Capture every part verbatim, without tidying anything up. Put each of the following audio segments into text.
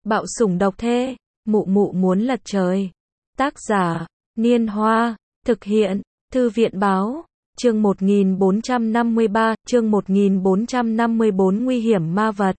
Bạo sủng độc thê, mụ mụ muốn lật trời. Tác giả, Niên Hoa, thực hiện, Thư viện báo, chương một nghìn bốn trăm năm mươi ba, chương một nghìn bốn trăm năm mươi bốn nguy hiểm ma vật.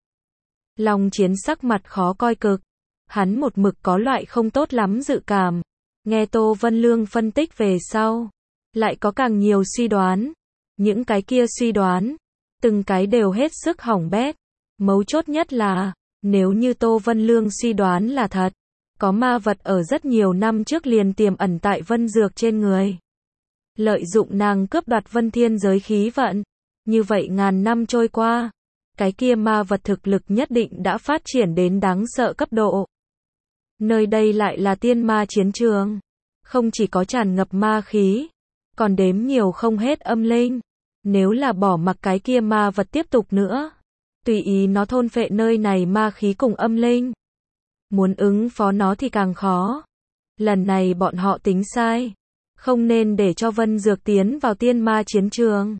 Long Chiến sắc mặt khó coi cực, hắn một mực có loại không tốt lắm dự cảm. Nghe Tô Vân Lương phân tích về sau, lại có càng nhiều suy đoán. Những cái kia suy đoán, từng cái đều hết sức hỏng bét. Mấu chốt nhất là, nếu như Tô Vân Lương suy đoán là thật, có ma vật ở rất nhiều năm trước liền tiềm ẩn tại Vân Dược trên người. Lợi dụng nàng cướp đoạt Vân Thiên giới khí vận. Như vậy ngàn năm trôi qua, cái kia ma vật thực lực nhất định đã phát triển đến đáng sợ cấp độ. Nơi đây lại là tiên ma chiến trường. Không chỉ có tràn ngập ma khí, còn đếm nhiều không hết âm linh. Nếu là bỏ mặc cái kia ma vật tiếp tục nữa, tùy ý nó thôn phệ nơi này ma khí cùng âm linh, muốn ứng phó nó thì càng khó. Lần này bọn họ tính sai, không nên để cho Vân Dược tiến vào tiên ma chiến trường,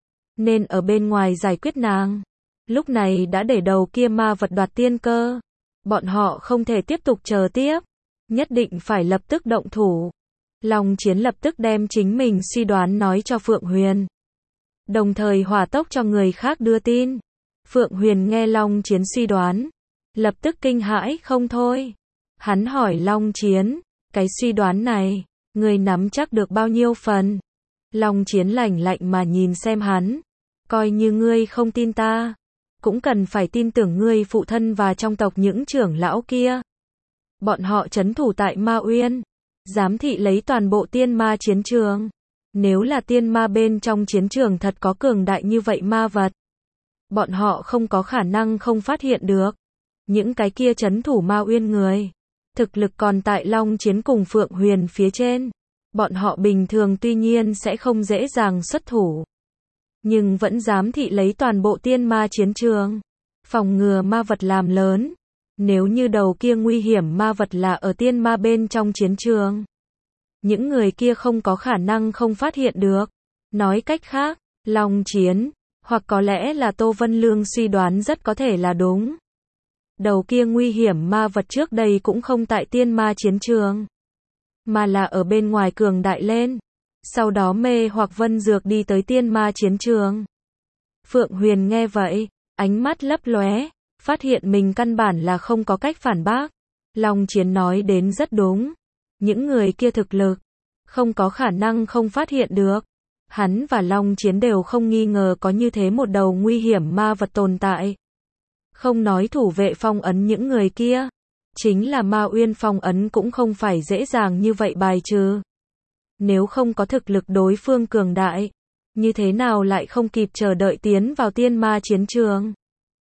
nên ở bên ngoài giải quyết nàng. Lúc này đã để đầu kia ma vật đoạt tiên cơ, bọn họ không thể tiếp tục chờ tiếp, nhất định phải lập tức động thủ. Long Chiến lập tức đem chính mình suy đoán nói cho Phượng Huyền, đồng thời hỏa tốc cho người khác đưa tin. Phượng Huyền nghe Long Chiến suy đoán, lập tức kinh hãi không thôi. Hắn hỏi Long Chiến, cái suy đoán này, ngươi nắm chắc được bao nhiêu phần? Long Chiến lạnh lạnh mà nhìn xem hắn, coi như ngươi không tin ta, cũng cần phải tin tưởng ngươi phụ thân và trong tộc những trưởng lão kia. Bọn họ trấn thủ tại Ma Uyên, giám thị lấy toàn bộ tiên ma chiến trường. Nếu là tiên ma bên trong chiến trường thật có cường đại như vậy ma vật, bọn họ không có khả năng không phát hiện được. Những cái kia trấn thủ Ma Uyên người, thực lực còn tại Long Chiến cùng Phượng Huyền phía trên. Bọn họ bình thường tuy nhiên sẽ không dễ dàng xuất thủ, nhưng vẫn giám thị lấy toàn bộ tiên ma chiến trường, phòng ngừa ma vật làm lớn. Nếu như đầu kia nguy hiểm ma vật là ở tiên ma bên trong chiến trường, những người kia không có khả năng không phát hiện được. Nói cách khác, Long Chiến, hoặc có lẽ là Tô Vân Lương suy đoán rất có thể là đúng. Đầu kia nguy hiểm ma vật trước đây cũng không tại tiên ma chiến trường, mà là ở bên ngoài cường đại lên, sau đó mê hoặc Vân Dược đi tới tiên ma chiến trường. Phượng Huyền nghe vậy, ánh mắt lấp lóe, phát hiện mình căn bản là không có cách phản bác. Long Chiến nói đến rất đúng, những người kia thực lực, không có khả năng không phát hiện được. Hắn và Long Chiến đều không nghi ngờ có như thế một đầu nguy hiểm ma vật tồn tại. Không nói thủ vệ phong ấn những người kia, chính là Ma Uyên phong ấn cũng không phải dễ dàng như vậy bài trừ. Nếu không có thực lực đối phương cường đại, như thế nào lại không kịp chờ đợi tiến vào tiên ma chiến trường.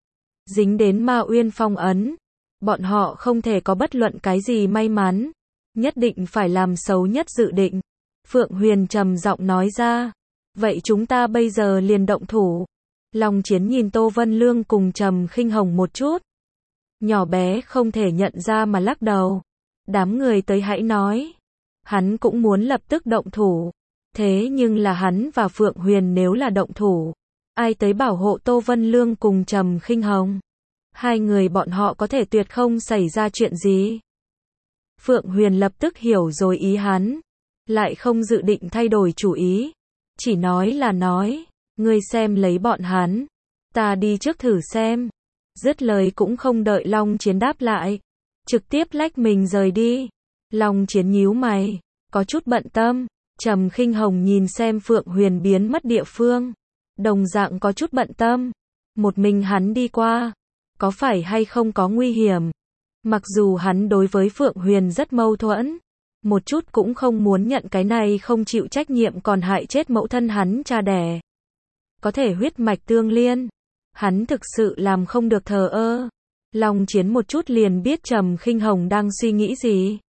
Dính đến Ma Uyên phong ấn, bọn họ không thể có bất luận cái gì may mắn, nhất định phải làm xấu nhất dự định. Phượng Huyền trầm giọng nói ra, vậy chúng ta bây giờ liền động thủ. Long Chiến nhìn Tô Vân Lương cùng Trầm Khinh Hồng một chút, nhỏ bé không thể nhận ra mà lắc đầu. Đám người tới hãy nói. Hắn cũng muốn lập tức động thủ, thế nhưng là hắn và Phượng Huyền nếu là động thủ, ai tới bảo hộ Tô Vân Lương cùng Trầm Khinh Hồng? Hai người bọn họ có thể tuyệt không xảy ra chuyện gì. Phượng Huyền lập tức hiểu rồi ý hắn, lại không dự định thay đổi chủ ý, chỉ nói là nói, ngươi xem lấy bọn hắn, ta đi trước thử xem. Dứt lời cũng không đợi Long Chiến đáp lại, trực tiếp lách mình rời đi. Long Chiến nhíu mày, có chút bận tâm. Trầm Khinh Hồng nhìn xem Phượng Huyền biến mất địa phương, đồng dạng có chút bận tâm. Một mình hắn đi qua, có phải hay không có nguy hiểm? Mặc dù hắn đối với Phượng Huyền rất mâu thuẫn, một chút cũng không muốn nhận cái này không chịu trách nhiệm còn hại chết mẫu thân hắn cha đẻ. Có thể huyết mạch tương liên, hắn thực sự làm không được thờ ơ. Long Chiến một chút liền biết Trầm Khinh Hồng đang suy nghĩ gì.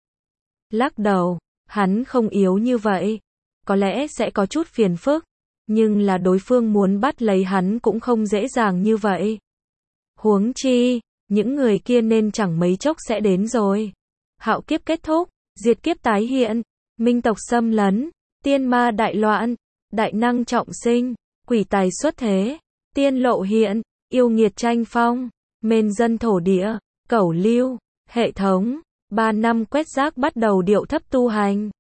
Lắc đầu, hắn không yếu như vậy, có lẽ sẽ có chút phiền phức, nhưng là đối phương muốn bắt lấy hắn cũng không dễ dàng như vậy. Huống chi, những người kia nên chẳng mấy chốc sẽ đến rồi. Hạo kiếp kết thúc, diệt kiếp tái hiện, minh tộc xâm lấn, tiên ma đại loạn, đại năng trọng sinh, quỷ tài xuất thế, tiên lộ hiện, yêu nghiệt tranh phong, mên dân thổ địa, cẩu lưu, Hệ thống. ba năm quét rác bắt đầu điệu thấp tu hành.